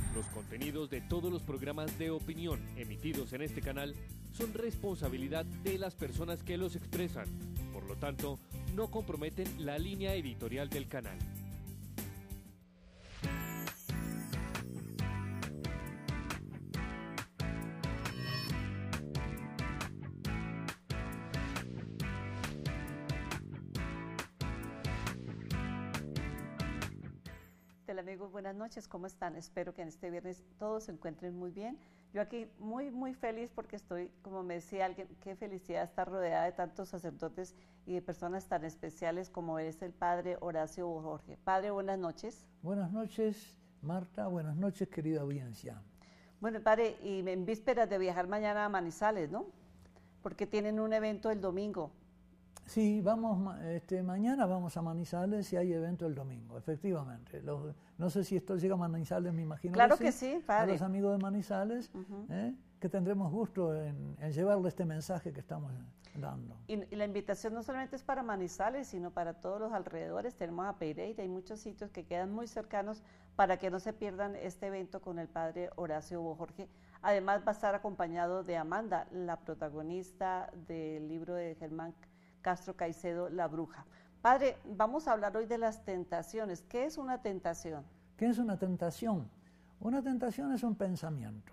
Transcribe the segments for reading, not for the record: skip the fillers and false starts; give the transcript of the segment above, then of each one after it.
Los contenidos de todos los programas de opinión emitidos en este canal son responsabilidad de las personas que los expresan. Por lo tanto, no comprometen la línea editorial del canal. Amigos, buenas noches, ¿cómo están? Espero que en este viernes todos se encuentren muy bien. Yo aquí muy feliz porque estoy, como me decía alguien, qué felicidad estar rodeada de tantos sacerdotes y de personas tan especiales como es el Padre Horacio Bojorge. Padre, buenas noches. Buenas noches, Marta, buenas noches, querida audiencia. Bueno, Padre, y en vísperas de viajar mañana a Manizales, ¿no? Porque tienen un evento el domingo. Sí, mañana vamos a Manizales y hay evento el domingo, efectivamente. No sé si esto llega a Manizales, me imagino. Claro que sí, padre. A los amigos de Manizales, que tendremos gusto en llevarle este mensaje que estamos dando. Y la invitación no solamente es para Manizales, sino para todos los alrededores. Tenemos a Pereira, hay muchos sitios que quedan muy cercanos para que no se pierdan este evento con el Padre Horacio Bojorge. Además va a estar acompañado de Amanda, la protagonista del libro de Germán Castro Caicedo, La Bruja. Padre, vamos a hablar hoy de las tentaciones. ¿Qué es una tentación? ¿Qué es una tentación? Una tentación es un pensamiento.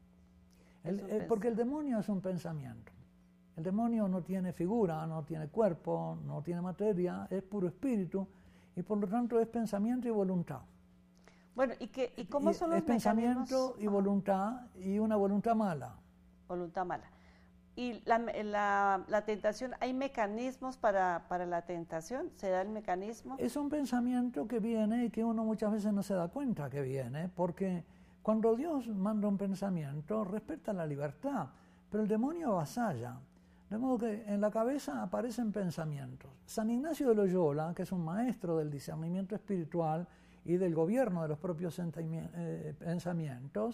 Porque el demonio es un pensamiento. El demonio no tiene figura, no tiene cuerpo, no tiene materia, es puro espíritu y por lo tanto es pensamiento y voluntad. Bueno, ¿y cómo son los mecanismos? Es pensamiento y voluntad y una voluntad mala. Voluntad mala. Y la tentación, ¿hay mecanismos para la tentación? ¿Se da el mecanismo? Es un pensamiento que viene y que uno muchas veces no se da cuenta que viene, porque cuando Dios manda un pensamiento, respeta la libertad, pero el demonio avasalla. De modo que en la cabeza aparecen pensamientos. San Ignacio de Loyola, que es un maestro del discernimiento espiritual y del gobierno de los propios pensamientos,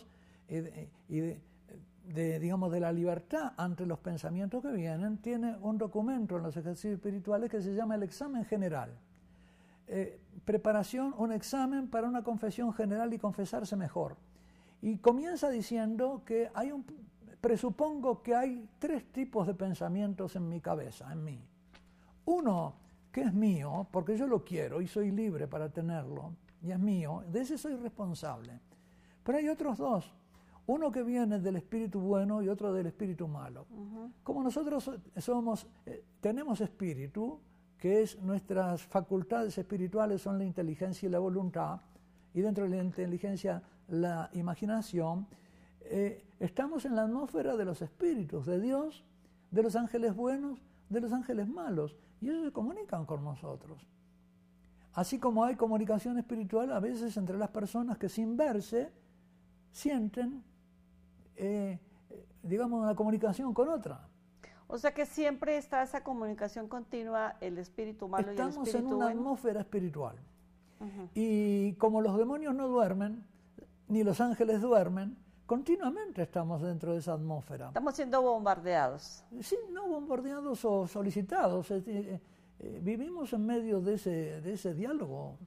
de la libertad ante los pensamientos que vienen, tiene un documento en los ejercicios espirituales que se llama el examen general. Preparación, un examen para una confesión general y confesarse mejor. Y comienza diciendo que presupongo que hay tres tipos de pensamientos en mi cabeza, en mí. Uno que es mío, porque yo lo quiero y soy libre para tenerlo, y es mío, de ese soy responsable. Pero hay otros dos. Uno que viene del espíritu bueno y otro del espíritu malo. Como nosotros tenemos espíritu, que es nuestras facultades espirituales son la inteligencia y la voluntad, y dentro de la inteligencia la imaginación, estamos en la atmósfera de los espíritus, de Dios, de los ángeles buenos, de los ángeles malos, y ellos se comunican con nosotros. Así como hay comunicación espiritual a veces entre las personas que sin verse sienten una comunicación con otra. O sea que siempre está esa comunicación continua, el espíritu malo y el espíritu bueno. Estamos en una atmósfera espiritual. Y como los demonios no duermen, ni los ángeles duermen, continuamente estamos dentro de esa atmósfera. Estamos siendo bombardeados. Sí, no bombardeados o solicitados. Vivimos en medio de ese diálogo.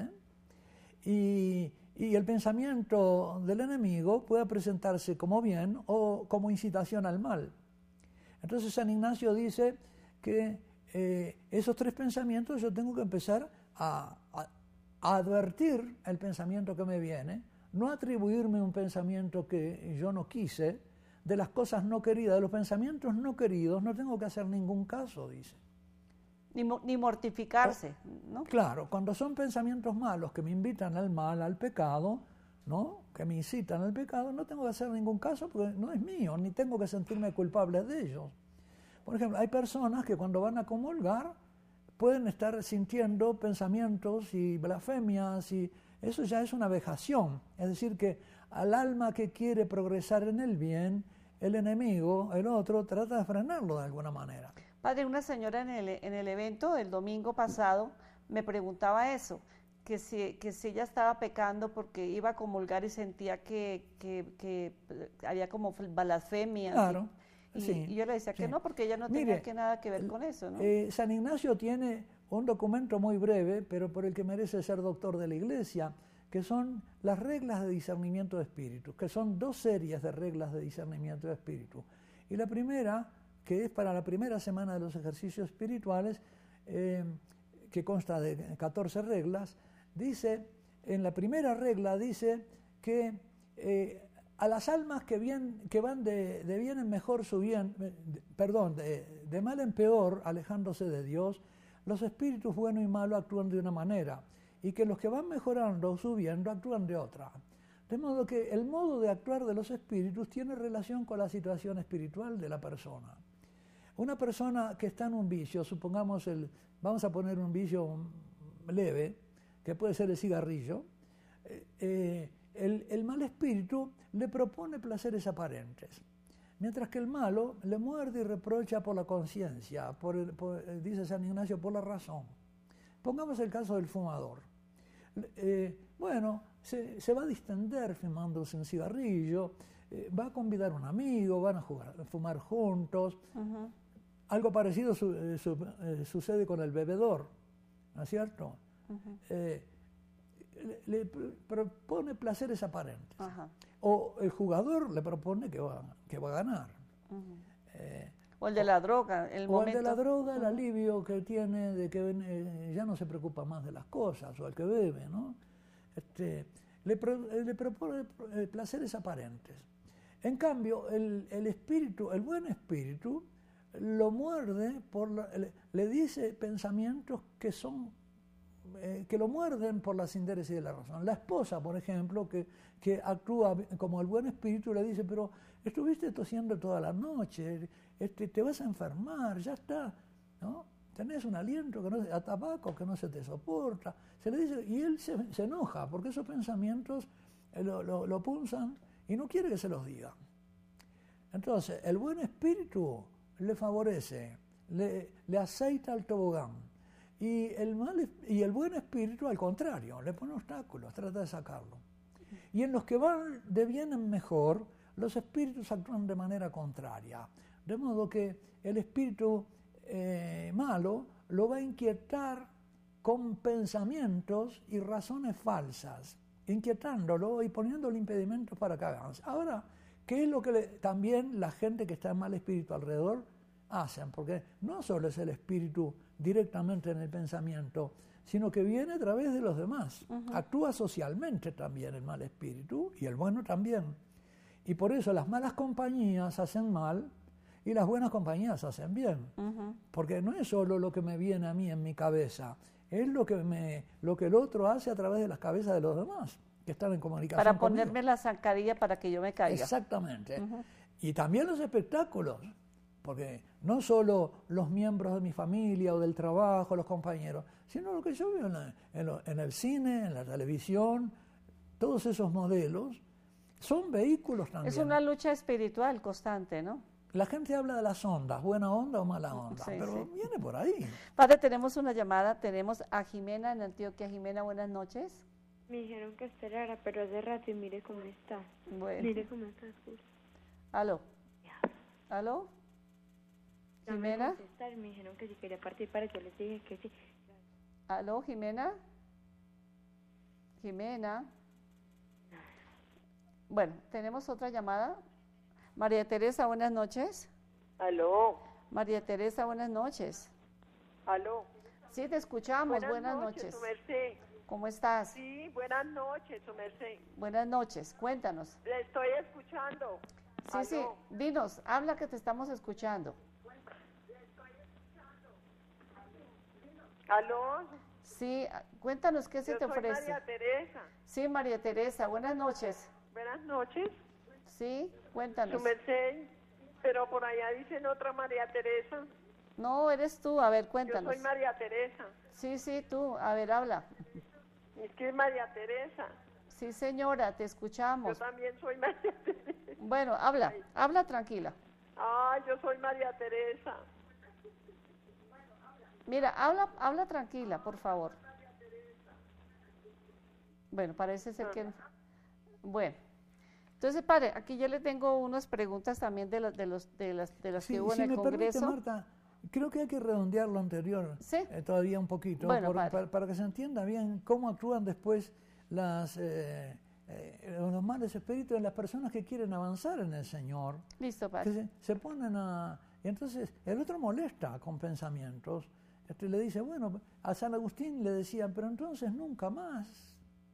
Y el pensamiento del enemigo puede presentarse como bien o como incitación al mal. Entonces San Ignacio dice que esos tres pensamientos yo tengo que empezar a advertir el pensamiento que me viene, no atribuirme un pensamiento que yo no quise, de las cosas no queridas, de los pensamientos no queridos, no tengo que hacer ningún caso, dice. Ni mortificarse, ¿no? Claro, cuando son pensamientos malos que me invitan al mal, al pecado, ¿no? Que me incitan al pecado, no tengo que hacer ningún caso porque no es mío, ni tengo que sentirme culpable de ellos. Por ejemplo, hay personas que cuando van a comulgar pueden estar sintiendo pensamientos y blasfemias y eso ya es una vejación. Es decir, que al alma que quiere progresar en el bien, el enemigo, el otro, trata de frenarlo de alguna manera. Padre, una señora en el evento del domingo pasado me preguntaba eso, que si ella estaba pecando porque iba a comulgar y sentía que había como blasfemia. Claro. Y yo le decía que no, porque ella no tenía nada que ver con eso, ¿no? San Ignacio tiene un documento muy breve, pero por el que merece ser doctor de la Iglesia, que son las reglas de discernimiento de espíritus, que son 2 series de reglas de discernimiento de espíritu. Y la primera, que es para la primera semana de los ejercicios espirituales, que consta de 14 reglas, dice, en la primera regla dice que a las almas que van de bien en mejor de mal en peor, alejándose de Dios, los espíritus bueno y malo actúan de una manera, y que los que van mejorando o subiendo actúan de otra. De modo que el modo de actuar de los espíritus tiene relación con la situación espiritual de la persona. Una persona que está en un vicio, supongamos vamos a poner un vicio leve, que puede ser el cigarrillo, el mal espíritu le propone placeres aparentes, mientras que el malo le muerde y reprocha por la conciencia, dice San Ignacio, por la razón. Pongamos el caso del fumador. Se va a distender fumándose un cigarrillo, va a convidar a un amigo, van a fumar juntos. Uh-huh. Algo parecido sucede con el bebedor, ¿no es cierto? Uh-huh. Le propone placeres aparentes. Uh-huh. O el jugador le propone que va a ganar. Uh-huh. O el de la droga, el de la droga, el alivio que tiene de que ya no se preocupa más de las cosas, o el que bebe, ¿no? Le propone placeres aparentes. En cambio, el buen espíritu, lo muerde, le dice pensamientos que lo muerden por las intereses de la razón. La esposa, por ejemplo, que actúa como el buen espíritu, le dice, pero estuviste tosiendo toda la noche, te vas a enfermar, ya está, ¿no? Tenés un aliento a tabaco que no se te soporta. Se le dice, y él se enoja, porque esos pensamientos lo punzan y no quiere que se los diga. Entonces, el buen espíritu le favorece, le aceita el tobogán. Y el buen espíritu, al contrario, le pone obstáculos, trata de sacarlo. Y en los que van de bien en mejor, los espíritus actúan de manera contraria. De modo que el espíritu malo lo va a inquietar con pensamientos y razones falsas, inquietándolo y poniéndole impedimentos para que avance. Ahora, ¿qué es lo que también la gente que está en mal espíritu alrededor hacen? Porque no solo es el espíritu directamente en el pensamiento, sino que viene a través de los demás. Uh-huh. Actúa socialmente también el mal espíritu y el bueno también. Y por eso las malas compañías hacen mal y las buenas compañías hacen bien. Uh-huh. Porque no es solo lo que me viene a mí en mi cabeza, es lo que el otro hace a través de las cabezas de los demás, que están en comunicación para conmigo. Ponerme la zancadilla para que yo me caiga. Exactamente. Uh-huh. Y también los espectáculos, porque no solo los miembros de mi familia o del trabajo, los compañeros, sino lo que yo veo en el cine, en la televisión, todos esos modelos son vehículos también. Es una lucha espiritual constante, ¿no? La gente habla de las ondas, buena onda o mala onda, sí, pero sí, viene por ahí. Padre, tenemos una llamada, tenemos a Jimena en Antioquia. Jimena, buenas noches. Me dijeron que esperara, pero hace rato y mire cómo está. Bueno. Mire cómo está. ¿Aló? ¿Aló? ¿Jimena? Me dijeron que si quería participar, yo les dije que sí. ¿Aló, Jimena? Jimena. Bueno, tenemos otra llamada. María Teresa, buenas noches. Aló. María Teresa, buenas noches. Aló. Sí, te escuchamos. Buenas noches. Su merced. ¿Cómo estás? Sí, buenas noches, su merced. Buenas noches, cuéntanos. Le estoy escuchando. Sí, aló. Sí, dinos, habla que te estamos escuchando. ¿Aló? Sí, cuéntanos qué se te ofrece. Soy María Teresa. Sí, María Teresa, buenas noches. Buenas noches. Sí, cuéntanos. Su merced, pero por allá dicen otra María Teresa. No, eres tú, a ver, cuéntanos. Yo soy María Teresa. Sí, tú, a ver, habla. Es que es María Teresa. Sí, señora, te escuchamos. Yo también soy María Teresa. Bueno, habla tranquila. Yo soy María Teresa. Mira, habla tranquila, por favor. Bueno, parece ser que... Bueno, entonces, padre, aquí yo le tengo unas preguntas también de las sí, que hubo en el Congreso. Permite, Marta, creo que hay que redondear lo anterior, ¿sí? Todavía un poquito, bueno, para que se entienda bien cómo actúan después los malos espíritus de las personas que quieren avanzar en el Señor. Listo, padre. Que se ponen a... Y entonces el otro molesta con pensamientos. Le dice, bueno, a San Agustín le decían, pero entonces nunca más.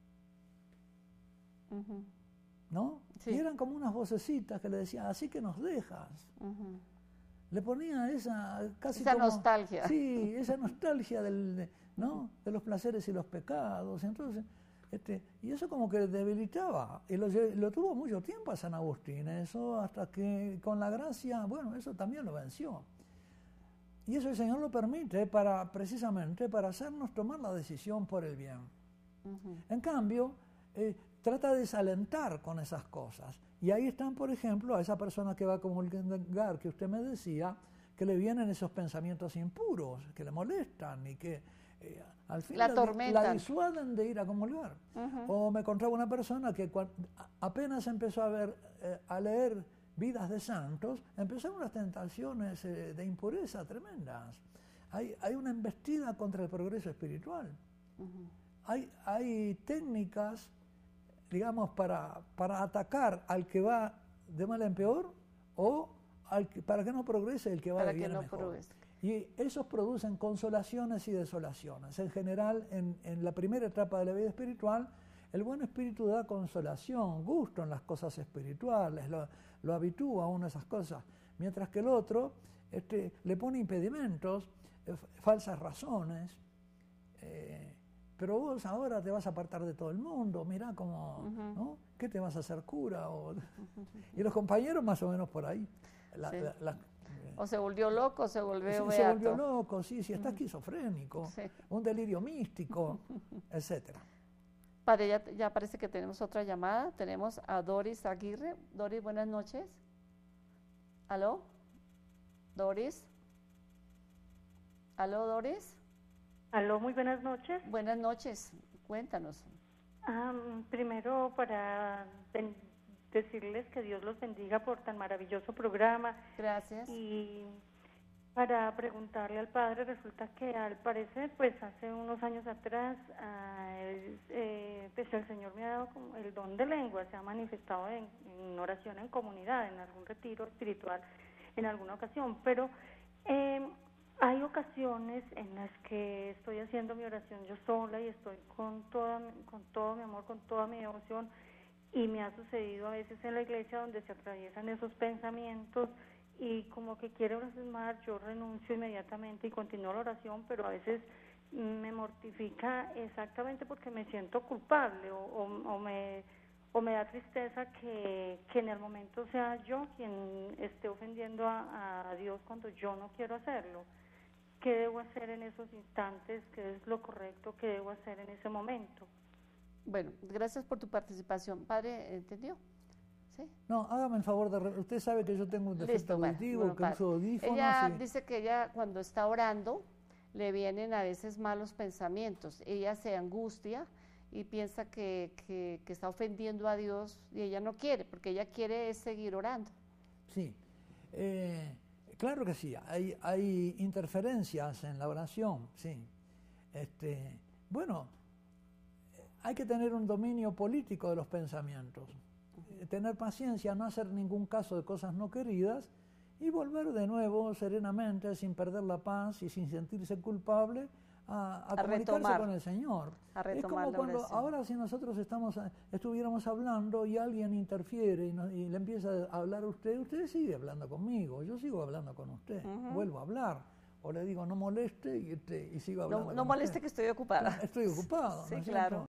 ¿No? Sí. Y eran como unas vocecitas que le decían, así que nos dejas. Le ponía esa nostalgia. Sí, esa nostalgia ¿no? de los placeres y los pecados. Entonces, y eso como que debilitaba. Y lo tuvo mucho tiempo a San Agustín, eso, hasta que con la gracia, bueno, eso también lo venció. Y eso el Señor lo permite precisamente para hacernos tomar la decisión por el bien. En cambio, trata de desalentar con esas cosas. Y ahí están, por ejemplo, a esa persona que va a comulgar, que usted me decía, que le vienen esos pensamientos impuros, que le molestan y que al fin la disuaden de ir a comulgar. O me encontraba una persona que apenas empezó a leer vidas de santos, empezaron unas tentaciones de impureza tremendas. Hay una embestida contra el progreso espiritual. Hay técnicas, digamos, para atacar al que va de mal en peor o para que no progrese el que va de bien en mejor. Progrese. Y esos producen consolaciones y desolaciones. En general, en la primera etapa de la vida espiritual, el buen espíritu da consolación, gusto en las cosas espirituales, lo habitúa a uno a esas cosas, mientras que el otro le pone impedimentos, falsas razones. Pero vos ahora te vas a apartar de todo el mundo, mirá cómo, ¿no? ¿Qué te vas a hacer cura? Y los compañeros más o menos por ahí. O se volvió loco, o se volvió beato. Se volvió loco, sí, está esquizofrénico, un delirio místico, etcétera. Padre, ya parece que tenemos otra llamada. Tenemos a Doris Aguirre. Doris, buenas noches. ¿Aló? ¿Doris? ¿Aló, Doris? Aló, muy buenas noches. Buenas noches, cuéntanos. Primero para decirles que Dios los bendiga por tan maravilloso programa. Gracias. Y para preguntarle al Padre, resulta que al parecer, pues hace unos años atrás, pues el Señor me ha dado como el don de lengua, se ha manifestado en oración en comunidad, en algún retiro espiritual, en alguna ocasión, pero hay ocasiones en las que estoy haciendo mi oración yo sola y estoy con todo mi amor, con toda mi devoción, y me ha sucedido a veces en la iglesia donde se atraviesan esos pensamientos y como que quiero blasfemar, yo renuncio inmediatamente y continúo la oración, pero a veces me mortifica exactamente porque me siento culpable o me da tristeza que en el momento sea yo quien esté ofendiendo a Dios cuando yo no quiero hacerlo. ¿Qué debo hacer en esos instantes? ¿Qué es lo correcto que debo hacer en ese momento? Bueno, gracias por tu participación. Padre, ¿entendió? ¿Sí? No, hágame el favor usted sabe que yo tengo un defecto auditivo, que uso audífonos. Ella dice que ella cuando está orando le vienen a veces malos pensamientos. Ella se angustia y piensa que está ofendiendo a Dios y ella no quiere, porque ella quiere seguir orando. Sí, claro que sí, hay interferencias en la oración, sí. Bueno, hay que tener un dominio político de los pensamientos, tener paciencia, no hacer ningún caso de cosas no queridas y volver de nuevo serenamente, sin perder la paz y sin sentirse culpable, a comunicarse con el Señor. Es como cuando ahora si nosotros estuviéramos hablando y alguien interfiere y le empieza a hablar a usted sigue hablando conmigo, yo sigo hablando con usted, vuelvo a hablar. O le digo, no moleste y sigo hablando. No moleste, que estoy ocupada. Estoy ocupado. Sí, ¿no es claro. cierto?